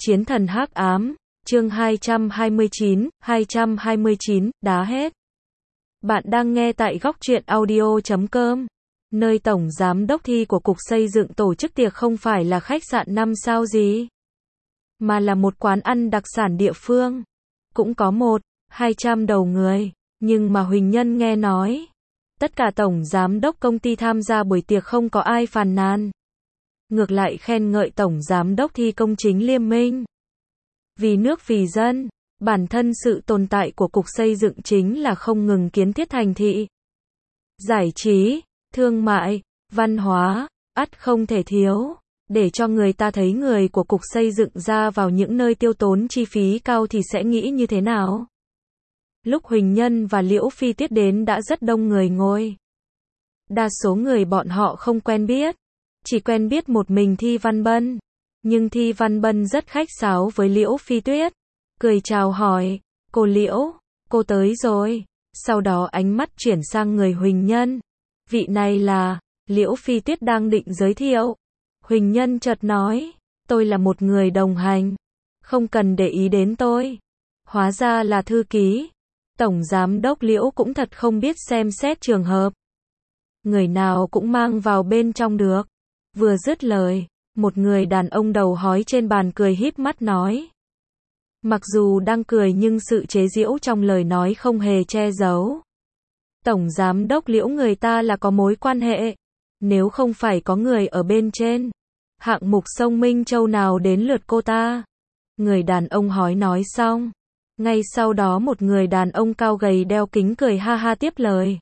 Chiến thần hắc ám, chương 229, đá hết. Bạn đang nghe tại góc truyện audio.com. Nơi tổng giám đốc Thi của Cục Xây dựng tổ chức tiệc không phải là khách sạn 5 sao gì, mà là một quán ăn đặc sản địa phương. Cũng có 100-200 đầu người, nhưng mà Huỳnh Nhân nghe nói, tất cả tổng giám đốc công ty tham gia buổi tiệc không có ai phàn nàn. Ngược lại khen ngợi tổng giám đốc Thi công chính liêm minh. Vì nước vì dân, bản thân sự tồn tại của Cục Xây dựng chính là không ngừng kiến thiết thành thị. Giải trí, thương mại, văn hóa, ắt không thể thiếu. Để cho người ta thấy người của Cục Xây dựng ra vào những nơi tiêu tốn chi phí cao thì sẽ nghĩ như thế nào. Lúc Huỳnh Nhân và Liễu Phi Tiết đến đã rất đông người ngồi. Đa số người bọn họ không quen biết, chỉ quen biết một mình Thi Văn Bân. Nhưng Thi Văn Bân rất khách sáo với Liễu Phi Tuyết, cười chào hỏi, cô Liễu, cô tới rồi. Sau đó ánh mắt chuyển sang người Huỳnh Nhân. Vị này là, Liễu Phi Tuyết đang định giới thiệu. Huỳnh Nhân chợt nói, tôi là một người đồng hành, không cần để ý đến tôi. Hóa ra là thư ký. Tổng giám đốc Liễu cũng thật không biết xem xét trường hợp. Người nào cũng mang vào bên trong được. Vừa dứt lời, một người đàn ông đầu hói trên bàn cười híp mắt nói. Mặc dù đang cười nhưng sự chế giễu trong lời nói không hề che giấu. Tổng giám đốc Liễu người ta là có mối quan hệ. Nếu không phải có người ở bên trên, hạng mục sông Minh Châu nào đến lượt cô ta? Người đàn ông hói nói xong. Ngay sau đó một người đàn ông cao gầy đeo kính cười ha ha tiếp lời.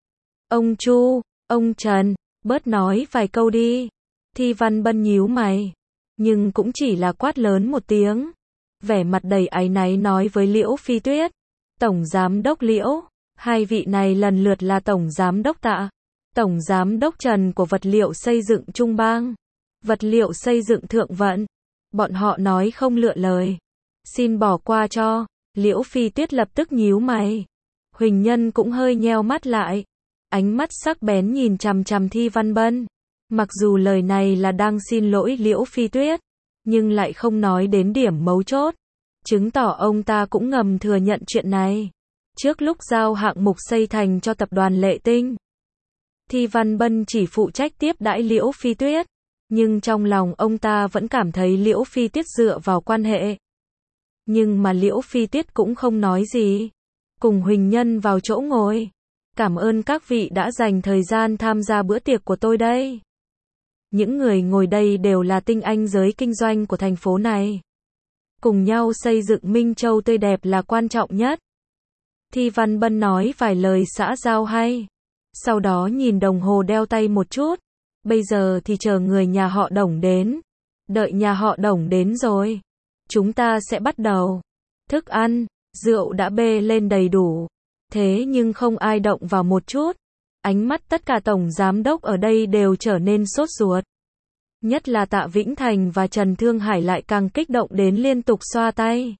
Ông Chu, ông Trần, bớt nói vài câu đi. Thi Văn Bân nhíu mày, nhưng cũng chỉ là quát lớn một tiếng. Vẻ mặt đầy áy náy nói với Liễu Phi Tuyết. Tổng giám đốc Liễu, hai vị này lần lượt là tổng giám đốc Tạ, tổng giám đốc Trần của vật liệu xây dựng Trung Bang, vật liệu xây dựng Thượng Vận. Bọn họ nói không lựa lời. Xin bỏ qua cho. Liễu Phi Tuyết lập tức nhíu mày. Huỳnh Nhân cũng hơi nheo mắt lại. Ánh mắt sắc bén nhìn chằm chằm Thi Văn Bân. Mặc dù lời này là đang xin lỗi Liễu Phi Tuyết, nhưng lại không nói đến điểm mấu chốt. Chứng tỏ ông ta cũng ngầm thừa nhận chuyện này. Trước lúc giao hạng mục xây thành cho tập đoàn Lệ Tinh, Thi Văn Bân chỉ phụ trách tiếp đãi Liễu Phi Tuyết. Nhưng trong lòng ông ta vẫn cảm thấy Liễu Phi Tuyết dựa vào quan hệ. Nhưng mà Liễu Phi Tuyết cũng không nói gì. Cùng Huỳnh Nhân vào chỗ ngồi. Cảm ơn các vị đã dành thời gian tham gia bữa tiệc của tôi đây. Những người ngồi đây đều là tinh anh giới kinh doanh của thành phố này. Cùng nhau xây dựng Minh Châu tươi đẹp là quan trọng nhất. Thi Văn Bân nói vài lời xã giao hay. Sau đó nhìn đồng hồ đeo tay một chút. Bây giờ thì chờ người nhà họ Đồng đến. Đợi nhà họ Đồng đến rồi, chúng ta sẽ bắt đầu. Thức ăn, rượu đã bê lên đầy đủ. Thế nhưng không ai động vào một chút. Ánh mắt tất cả tổng giám đốc ở đây đều trở nên sốt ruột. Nhất là Tạ Vĩnh Thành và Trần Thương Hải lại càng kích động đến liên tục xoa tay.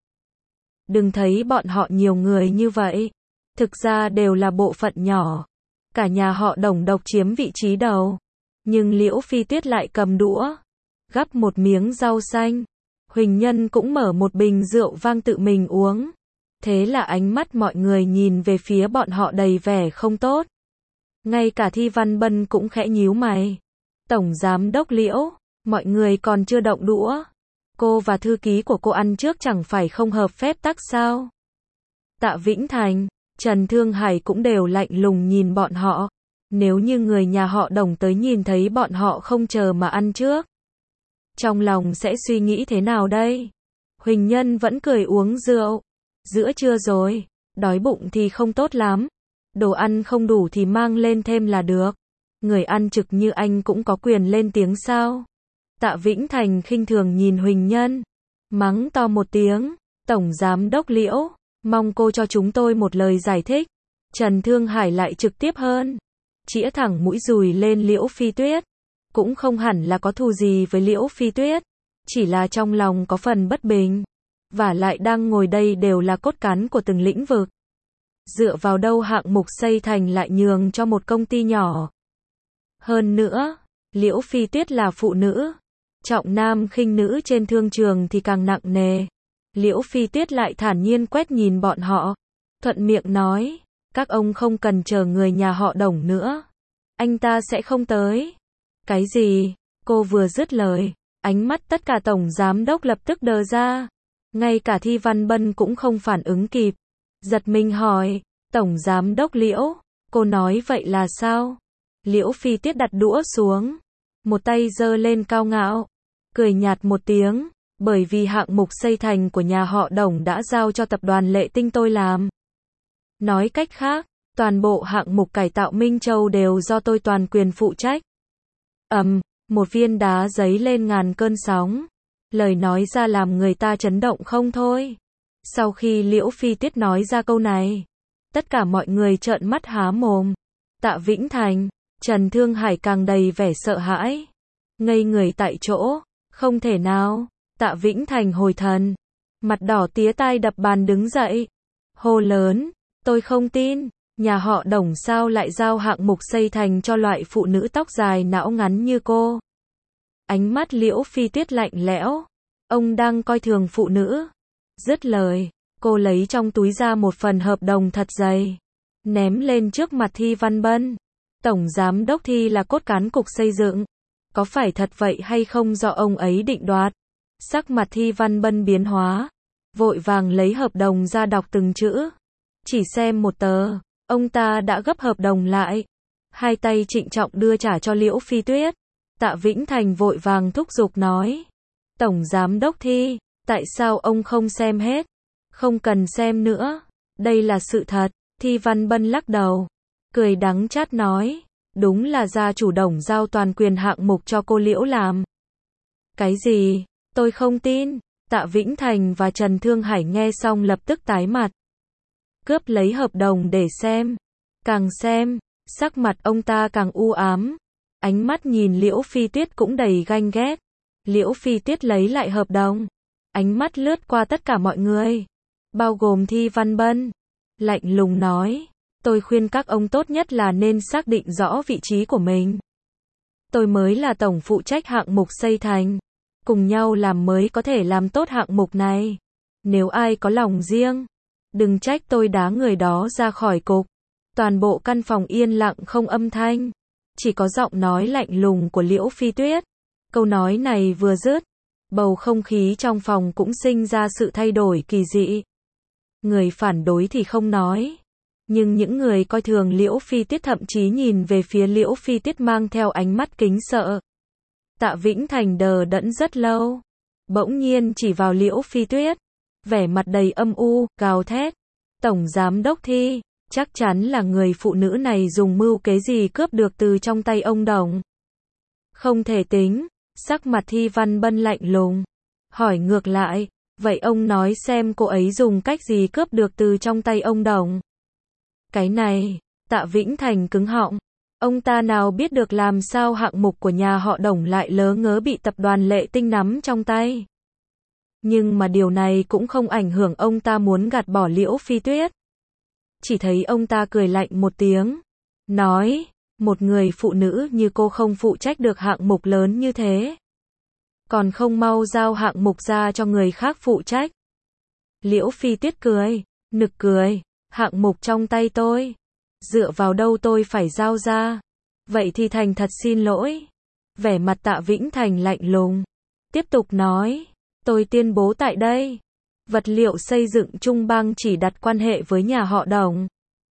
Đừng thấy bọn họ nhiều người như vậy. Thực ra đều là bộ phận nhỏ. Cả nhà họ Đồng độc chiếm vị trí đầu. Nhưng Liễu Phi Tuyết lại cầm đũa, gắp một miếng rau xanh. Huỳnh Nhân cũng mở một bình rượu vang tự mình uống. Thế là ánh mắt mọi người nhìn về phía bọn họ đầy vẻ không tốt. Ngay cả Thi Văn Bân cũng khẽ nhíu mày. Tổng giám đốc Liễu, mọi người còn chưa động đũa. Cô và thư ký của cô ăn trước chẳng phải không hợp phép tắc sao? Tạ Vĩnh Thành, Trần Thương Hải cũng đều lạnh lùng nhìn bọn họ. Nếu như người nhà họ Đồng tới nhìn thấy bọn họ không chờ mà ăn trước, trong lòng sẽ suy nghĩ thế nào đây? Huỳnh Nhân vẫn cười uống rượu. Giữa trưa rồi, đói bụng thì không tốt lắm. Đồ ăn không đủ thì mang lên thêm là được. Người ăn trực như anh cũng có quyền lên tiếng sao? Tạ Vĩnh Thành khinh thường nhìn Huỳnh Nhân, mắng to một tiếng. Tổng giám đốc Liễu, mong cô cho chúng tôi một lời giải thích. Trần Thương Hải lại trực tiếp hơn, chĩa thẳng mũi dùi lên Liễu Phi Tuyết. Cũng không hẳn là có thù gì với Liễu Phi Tuyết, chỉ là trong lòng có phần bất bình. Và lại đang ngồi đây đều là cốt cán của từng lĩnh vực. Dựa vào đâu hạng mục xây thành lại nhường cho một công ty nhỏ. Hơn nữa, Liễu Phi Tuyết là phụ nữ. Trọng nam khinh nữ trên thương trường thì càng nặng nề. Liễu Phi Tuyết lại thản nhiên quét nhìn bọn họ, thuận miệng nói, các ông không cần chờ người nhà họ Đồng nữa. Anh ta sẽ không tới. Cái gì? Cô vừa dứt lời, ánh mắt tất cả tổng giám đốc lập tức đờ ra. Ngay cả Thi Văn Bân cũng không phản ứng kịp. Giật mình hỏi, tổng giám đốc Liễu, cô nói vậy là sao? Liễu Phi Tuyết đặt đũa xuống, một tay giơ lên cao ngạo, cười nhạt một tiếng, bởi vì hạng mục xây thành của nhà họ Đồng đã giao cho tập đoàn Lệ Tinh tôi làm. Nói cách khác, toàn bộ hạng mục cải tạo Minh Châu đều do tôi toàn quyền phụ trách. Một viên đá giấy lên ngàn cơn sóng. Lời nói ra làm người ta chấn động không thôi. Sau khi Liễu Phi Tuyết nói ra câu này, tất cả mọi người trợn mắt há mồm. Tạ Vĩnh Thành, Trần Thương Hải càng đầy vẻ sợ hãi. Ngây người tại chỗ, không thể nào. Tạ Vĩnh Thành hồi thần, mặt đỏ tía tai đập bàn đứng dậy. Hô lớn, tôi không tin, nhà họ Đồng sao lại giao hạng mục xây thành cho loại phụ nữ tóc dài não ngắn như cô. Ánh mắt Liễu Phi Tuyết lạnh lẽo, ông đang coi thường phụ nữ. Dứt lời, cô lấy trong túi ra một phần hợp đồng thật dày, ném lên trước mặt Thi Văn Bân. Tổng giám đốc Thi là cốt cán cục xây dựng, có phải thật vậy hay không do ông ấy định đoạt. Sắc mặt Thi Văn Bân biến hóa, vội vàng lấy hợp đồng ra đọc từng chữ. Chỉ xem một tờ, ông ta đã gấp hợp đồng lại, hai tay trịnh trọng đưa trả cho Liễu Phi Tuyết. Tạ Vĩnh Thành vội vàng thúc giục nói, tổng giám đốc Thi, tại sao ông không xem hết? Không cần xem nữa, đây là sự thật. Thi Văn Bân lắc đầu, cười đắng chát nói, đúng là gia chủ Đồng giao toàn quyền hạng mục cho cô Liễu làm. Cái gì? Tôi không tin. Tạ Vĩnh Thành và Trần Thương Hải nghe xong lập tức tái mặt, cướp lấy hợp đồng để xem. Càng xem, sắc mặt ông ta càng u ám, ánh mắt nhìn Liễu Phi Tuyết cũng đầy ganh ghét. Liễu Phi Tuyết lấy lại hợp đồng, ánh mắt lướt qua tất cả mọi người, bao gồm Thi Văn Bân, lạnh lùng nói, tôi khuyên các ông tốt nhất là nên xác định rõ vị trí của mình. Tôi mới là tổng phụ trách hạng mục xây thành, cùng nhau làm mới có thể làm tốt hạng mục này. Nếu ai có lòng riêng, đừng trách tôi đá người đó ra khỏi cục. Toàn bộ căn phòng yên lặng không âm thanh, chỉ có giọng nói lạnh lùng của Liễu Phi Tuyết. Câu nói này vừa dứt, bầu không khí trong phòng cũng sinh ra sự thay đổi kỳ dị. Người phản đối thì không nói, nhưng những người coi thường Liễu Phi Tuyết thậm chí nhìn về phía Liễu Phi Tuyết mang theo ánh mắt kính sợ. Tạ Vĩnh Thành đờ đẫn rất lâu, bỗng nhiên chỉ vào Liễu Phi Tuyết, vẻ mặt đầy âm u, gào thét, tổng giám đốc Thi, chắc chắn là người phụ nữ này dùng mưu kế gì cướp được từ trong tay ông Đồng. Không thể tính. Sắc mặt Thi Văn Bân lạnh lùng, hỏi ngược lại, vậy ông nói xem cô ấy dùng cách gì cướp được từ trong tay ông Đồng. Cái này, Tạ Vĩnh Thành cứng họng, ông ta nào biết được làm sao hạng mục của nhà họ Đồng lại lớ ngớ bị tập đoàn Lệ Tinh nắm trong tay. Nhưng mà điều này cũng không ảnh hưởng ông ta muốn gạt bỏ Liễu Phi Tuyết. Chỉ thấy ông ta cười lạnh một tiếng, nói, một người phụ nữ như cô không phụ trách được hạng mục lớn như thế, còn không mau giao hạng mục ra cho người khác phụ trách. Liễu Phi Tuyết cười, nực cười, hạng mục trong tay tôi, dựa vào đâu tôi phải giao ra, vậy thì thành thật xin lỗi. Vẻ mặt Tạ Vĩnh Thành lạnh lùng, tiếp tục nói, tôi tuyên bố tại đây, vật liệu xây dựng Trung Bang chỉ đặt quan hệ với nhà họ Đồng,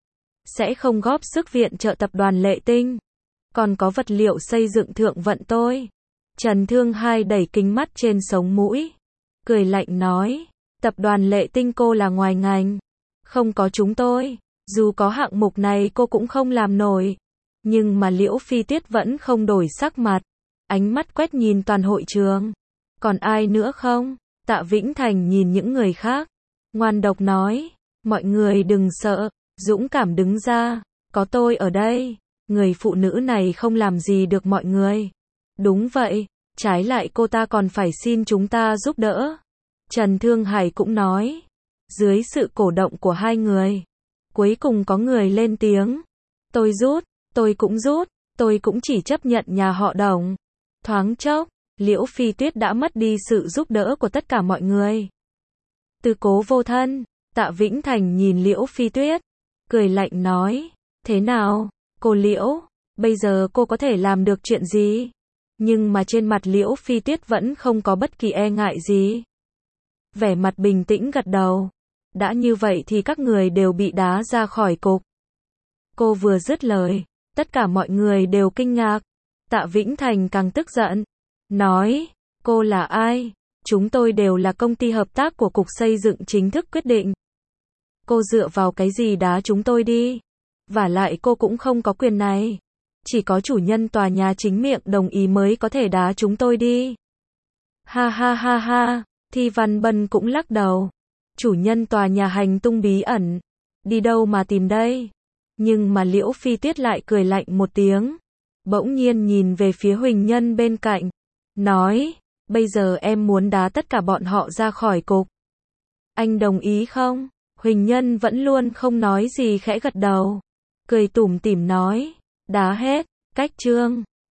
sẽ không góp sức viện trợ tập đoàn Lệ Tinh. Còn có vật liệu xây dựng Thượng Vận tôi. Trần Thương Hải đẩy kính mắt trên sống mũi, cười lạnh nói, tập đoàn Lệ Tinh cô là ngoài ngành, không có chúng tôi, dù có hạng mục này cô cũng không làm nổi. Nhưng mà Liễu Phi Tuyết vẫn không đổi sắc mặt, ánh mắt quét nhìn toàn hội trường. Còn ai nữa không? Tạ Vĩnh Thành nhìn những người khác, ngoan độc nói, mọi người đừng sợ, dũng cảm đứng ra, có tôi ở đây, người phụ nữ này không làm gì được mọi người. Đúng vậy, trái lại cô ta còn phải xin chúng ta giúp đỡ. Trần Thương Hải cũng nói, dưới sự cổ động của hai người, cuối cùng có người lên tiếng, tôi rút, tôi cũng rút, tôi cũng chỉ chấp nhận nhà họ Đồng. Thoáng chốc, Liễu Phi Tuyết đã mất đi sự giúp đỡ của tất cả mọi người. Từ Cố vô thân, Tạ Vĩnh Thành nhìn Liễu Phi Tuyết, cười lạnh nói, thế nào, cô Liễu, bây giờ cô có thể làm được chuyện gì? Nhưng mà trên mặt Liễu Phi Tuyết vẫn không có bất kỳ e ngại gì. Vẻ mặt bình tĩnh gật đầu. Đã như vậy thì các người đều bị đá ra khỏi cục. Cô vừa dứt lời, tất cả mọi người đều kinh ngạc. Tạ Vĩnh Thành càng tức giận, nói, cô là ai? Chúng tôi đều là công ty hợp tác của Cục Xây dựng chính thức quyết định. Cô dựa vào cái gì đá chúng tôi đi? Vả lại cô cũng không có quyền này. Chỉ có chủ nhân tòa nhà chính miệng đồng ý mới có thể đá chúng tôi đi. Ha ha ha ha, Thi Văn Bân cũng lắc đầu. Chủ nhân tòa nhà hành tung bí ẩn. Đi đâu mà tìm đây? Nhưng mà Liễu Phi Tuyết lại cười lạnh một tiếng. Bỗng nhiên nhìn về phía Huỳnh Nhân bên cạnh. Nói, bây giờ em muốn đá tất cả bọn họ ra khỏi cục. Anh đồng ý không? Huỳnh Nhân vẫn luôn không nói gì khẽ gật đầu. Cười tủm tỉm nói, đá hết, cách chương.